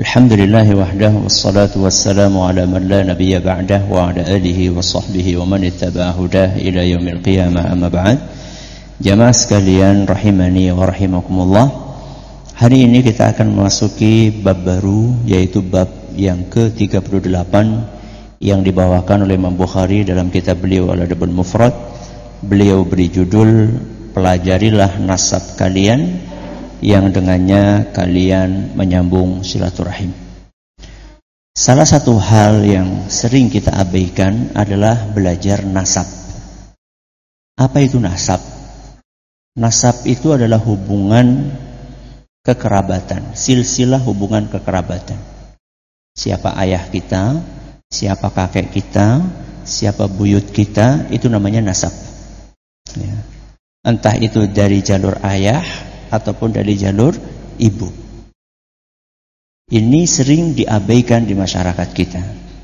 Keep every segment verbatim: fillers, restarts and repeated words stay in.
Alhamdulillahi wahdahu wassalatu wassalamu ala man la nabiyya ba'dah wa ala alihi wa sahbihi wa man ittaba'a hudah ila yaumil qiyamah, amma ba'd. Jamaah sekalian rahimani wa rahimakumullah. Hari ini kita akan memasuki bab baru, yaitu bab yang ke tiga puluh delapan yang dibawakan oleh Imam Bukhari dalam kitab beliau Al-Adabul Mufrad. Beliau beri judul pelajarilah nasab kalian yang dengannya kalian menyambung silaturahim. Salah satu hal yang sering kita abaikan adalah belajar nasab. Apa itu nasab? Nasab itu adalah hubungan kekerabatan, silsilah hubungan kekerabatan. Siapa ayah kita, siapa kakek kita, siapa buyut kita, itu namanya nasab. Ya. Entah itu dari jalur ayah ataupun dari jalur ibu. Ini sering diabaikan di masyarakat kita.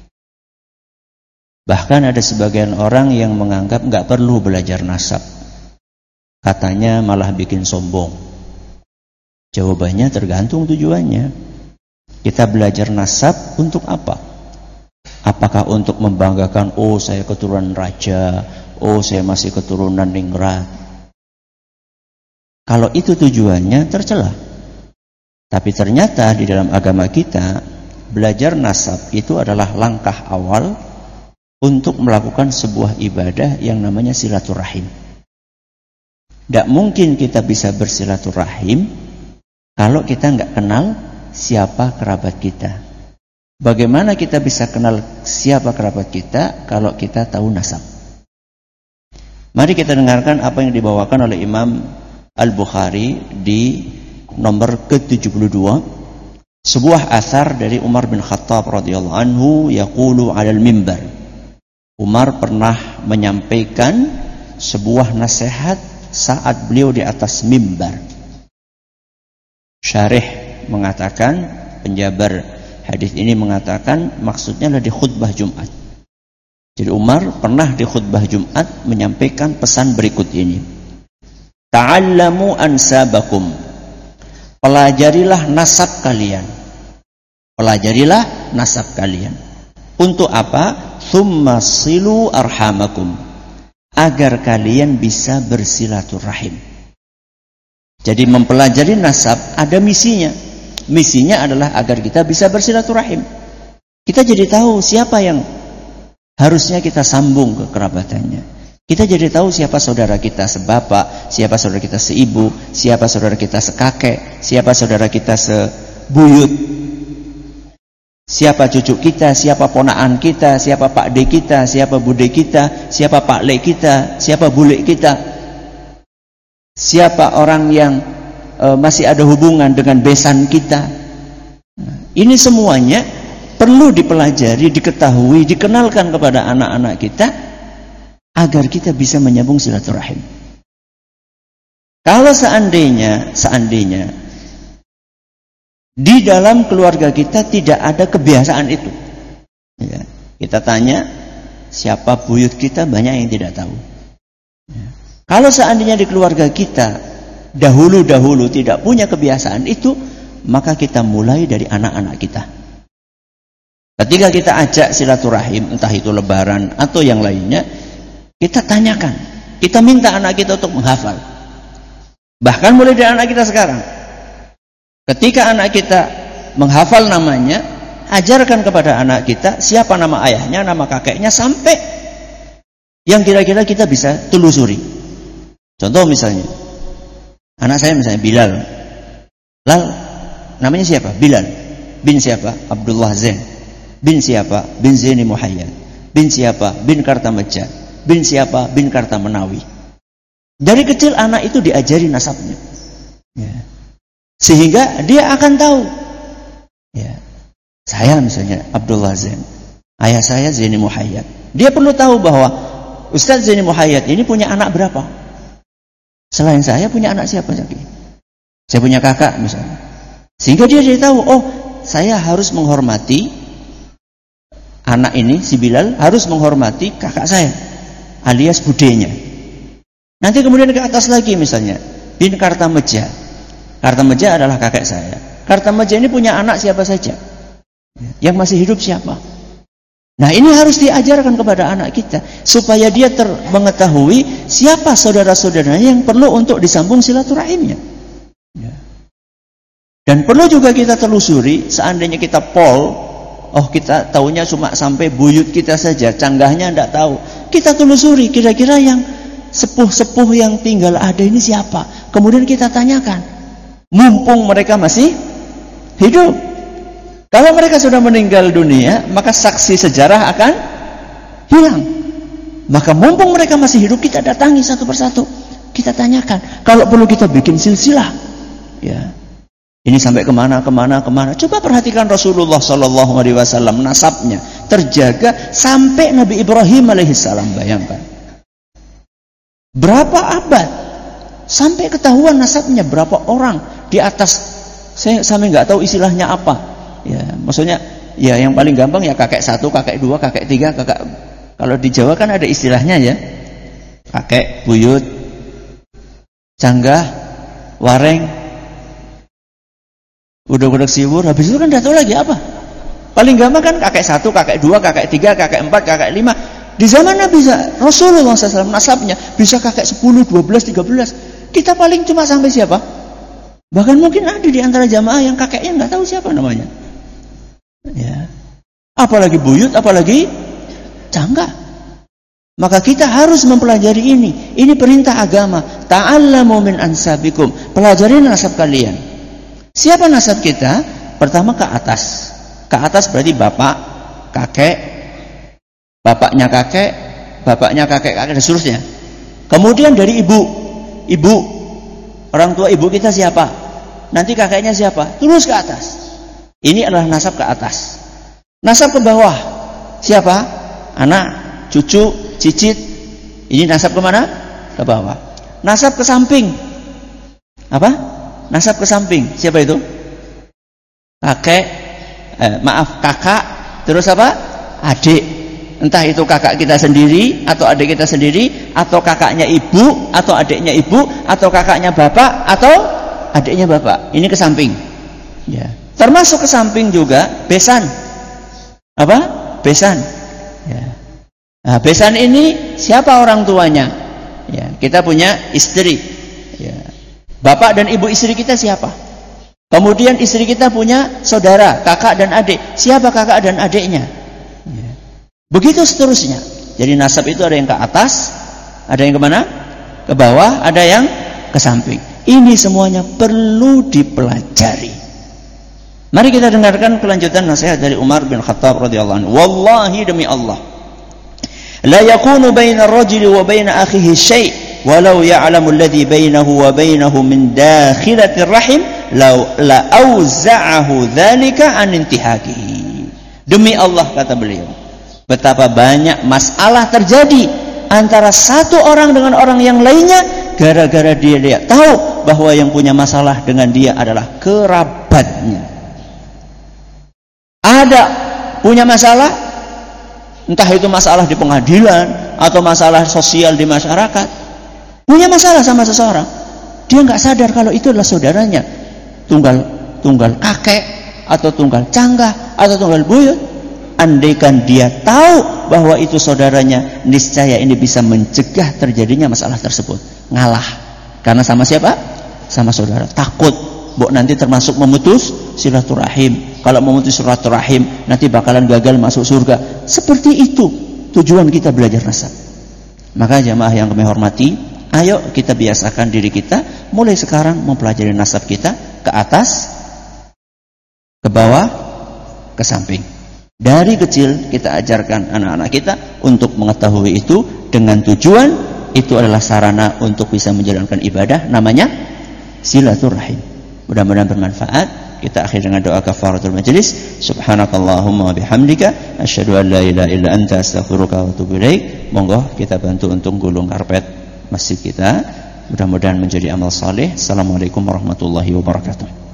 Bahkan ada sebagian orang yang menganggap nggak perlu belajar nasab. Katanya malah bikin sombong. Jawabannya tergantung tujuannya. Kita belajar nasab untuk apa? Apakah untuk membanggakan, oh saya keturunan raja, oh saya masih keturunan ningrat? Kalau itu tujuannya tercela. Tapi ternyata di dalam agama kita, belajar nasab itu adalah langkah awal untuk melakukan sebuah ibadah yang namanya silaturahim. Tidak mungkin kita bisa bersilaturahim kalau kita nggak kenal siapa kerabat kita. Bagaimana kita bisa kenal siapa kerabat kita kalau kita tahu nasab? Mari kita dengarkan apa yang dibawakan oleh Imam Al-Bukhari di nomor ke tujuh puluh dua, sebuah asar dari Umar bin Khattab radhiyallahu anhu yaqulu 'alal mimbar. Umar pernah menyampaikan sebuah nasihat saat beliau di atas mimbar. Syarih mengatakan, penjabar hadis ini mengatakan maksudnya adalah di khutbah Jumat. Jadi Umar pernah di khutbah Jumat menyampaikan pesan berikut ini. Ta'allamu ansabakum. Pelajarilah nasab kalian. Pelajarilah nasab kalian. Untuk apa? Tsumma silu arhamakum. Agar kalian bisa bersilaturahim. Jadi mempelajari nasab ada misinya. Misinya adalah agar kita bisa bersilaturahim. Kita jadi tahu siapa yang harusnya kita sambung kekerabatannya. Kita jadi tahu siapa saudara kita sebapak, siapa saudara kita seibu, siapa saudara kita sekakek, siapa saudara kita sebuyut, siapa cucu kita, siapa ponaan kita, siapa pakde kita, siapa bude kita, siapa pakle kita, siapa bule kita, siapa orang yang e, masih ada hubungan dengan besan kita. Nah, ini semuanya perlu dipelajari, diketahui, dikenalkan kepada anak-anak kita, agar kita bisa menyambung silaturahim. Kalau seandainya, seandainya di dalam keluarga kita tidak ada kebiasaan itu, ya, kita tanya siapa buyut kita, banyak yang tidak tahu. Ya. Kalau seandainya di keluarga kita dahulu-dahulu tidak punya kebiasaan itu, maka kita mulai dari anak-anak kita. Ketika kita ajak silaturahim, entah itu lebaran atau yang lainnya, kita tanyakan, kita minta anak kita untuk menghafal. Bahkan mulai dari anak kita sekarang. Ketika anak kita menghafal namanya, ajarkan kepada anak kita siapa nama ayahnya, nama kakeknya, sampai yang kira-kira kita bisa telusuri. Contoh misalnya, anak saya misalnya Bilal. Lal, namanya siapa? Bilal. Bin siapa? Abdullah Zain. Bin siapa? Bin Zaini Muhayyad. Bin siapa? Bin Kartamajid. Bin siapa? Bin Kartamenawi. Dari kecil anak itu diajari nasabnya, ya. Sehingga dia akan tahu, ya, saya misalnya Abdullah Zain, ayah saya Zaini Muhayyad. Dia perlu tahu bahwa Ustaz Zaini Muhayyad ini punya anak berapa. Selain saya punya anak siapa lagi? Saya punya kakak misalnya. Sehingga dia jadi tahu, oh saya harus menghormati anak ini, si Bilal harus menghormati kakak saya alias budenya. Nanti kemudian ke atas lagi misalnya bin Kartameja. Kartameja adalah kakek saya. Kartamaja ini punya anak siapa saja. Yang masih hidup siapa? Nah, ini harus diajarkan kepada anak kita supaya dia ter mengetahui siapa saudara-saudaranya yang perlu untuk disambung silaturahimnya. Ya. Dan perlu juga kita telusuri, seandainya kita pol, oh kita taunya cuma sampai buyut kita saja, canggahnya tidak tahu. Kita telusuri kira-kira yang sepuh-sepuh yang tinggal ada ini siapa. Kemudian kita tanyakan, mumpung mereka masih hidup. Kalau mereka sudah meninggal dunia, maka saksi sejarah akan hilang. Maka mumpung mereka masih hidup, kita datangi satu persatu. Kita tanyakan. Kalau perlu kita bikin silsilah. Ya. Ini sampai kemana, kemana, kemana. Coba perhatikan Rasulullah Sallallahu Alaihi Wasallam, nasabnya terjaga sampai Nabi Ibrahim Alaihissalam. Bayangkan. Berapa abad sampai ketahuan nasabnya berapa orang di atas. Saya sampai nggak tahu istilahnya apa. Ya, maksudnya ya yang paling gampang ya kakek satu, kakek dua, kakek tiga, kakek. Kalau di Jawa kan ada istilahnya ya, kakek, buyut, canggah, wareng, udah-udah siwur. Habis itu kan tidak tahu lagi apa. Paling gampang kan kakek satu, kakek dua, kakek tiga, kakek empat, kakek lima. Di zaman Nabi Rasulullah shallallahu alaihi wasallam nasabnya bisa kakek sepuluh, dua belas, tiga belas. Kita paling cuma sampai siapa? Bahkan mungkin ada di antara jamaah yang kakeknya nggak tahu siapa namanya. Ya. Apalagi buyut, apalagi canggah. Maka kita harus mempelajari ini. Ini perintah agama. Ta'allamu min ansabikum. Pelajari nasab kalian. Siapa nasab kita? Pertama ke atas. Ke atas berarti bapak, kakek, bapaknya kakek, bapaknya kakek, kakek dan seterusnya. Kemudian dari ibu, ibu, orang tua ibu kita siapa? Nanti kakeknya siapa? Terus ke atas. Ini adalah nasab ke atas. Nasab ke bawah siapa? Anak, cucu, cicit. Ini nasab ke mana? Ke bawah. Nasab ke samping apa? Nasab ke samping siapa itu? Kakek, eh, maaf kakak. Terus apa? Adik. Entah itu kakak kita sendiri atau adik kita sendiri, atau kakaknya ibu atau adiknya ibu, atau kakaknya bapak atau adiknya bapak. Ini ke samping. Ya. Termasuk ke samping juga besan. Apa? Besan. Ya. Nah, besan ini siapa orang tuanya? Ya, kita punya istri. Ya. Bapak dan ibu istri kita siapa? Kemudian istri kita punya saudara, kakak dan adik. Siapa kakak dan adiknya? Ya. Begitu seterusnya. Jadi nasab itu ada yang ke atas, ada yang kemana? Ke bawah, ada yang ke samping. Ini semuanya perlu dipelajari. Mari kita dengarkan kelanjutan nasihat dari Umar bin Khattab radhiyallahu anhu. Wallahi demi Allah, la yakunu baina ar-rajuli wa baina akhihi syai' walau ya'lamu alladhi bainahu wa bainahu min dakhilati ar-rahim law la auza'ahu dzalika an intihakihi. Demi Allah, kata beliau, betapa banyak masalah terjadi antara satu orang dengan orang yang lainnya gara-gara dia dia tahu bahwa yang punya masalah dengan dia adalah kerabatnya. Ada punya masalah, entah itu masalah di pengadilan atau masalah sosial di masyarakat, punya masalah sama seseorang, dia nggak sadar kalau itu adalah saudaranya, tunggal tunggal kakek atau tunggal canggah atau tunggal buyut. Andaikan dia tahu bahwa itu saudaranya, niscaya ini bisa mencegah terjadinya masalah tersebut. Ngalah, karena sama siapa? Sama saudara. Takut, Bok nanti termasuk memutus silaturahim. Kalau memutus silaturahim nanti bakalan gagal masuk surga. Seperti itu tujuan kita belajar nasab. Maka jamaah yang kami hormati, ayo kita biasakan diri kita mulai sekarang mempelajari nasab kita ke atas, ke bawah, ke samping. Dari kecil kita ajarkan anak-anak kita untuk mengetahui itu dengan tujuan itu adalah sarana untuk bisa menjalankan ibadah namanya silaturahim. Mudah-mudahan bermanfaat. Kita akhir dengan doa kafaratul majlis. Subhanakallahumma wa bihamdika asyhadu an la ilaha illa anta astaghfiruka wa atubu ilaik. Monggo kita bantu untuk gulung karpet masjid kita. Mudah-mudahan menjadi amal saleh. Assalamualaikum warahmatullahi wabarakatuh.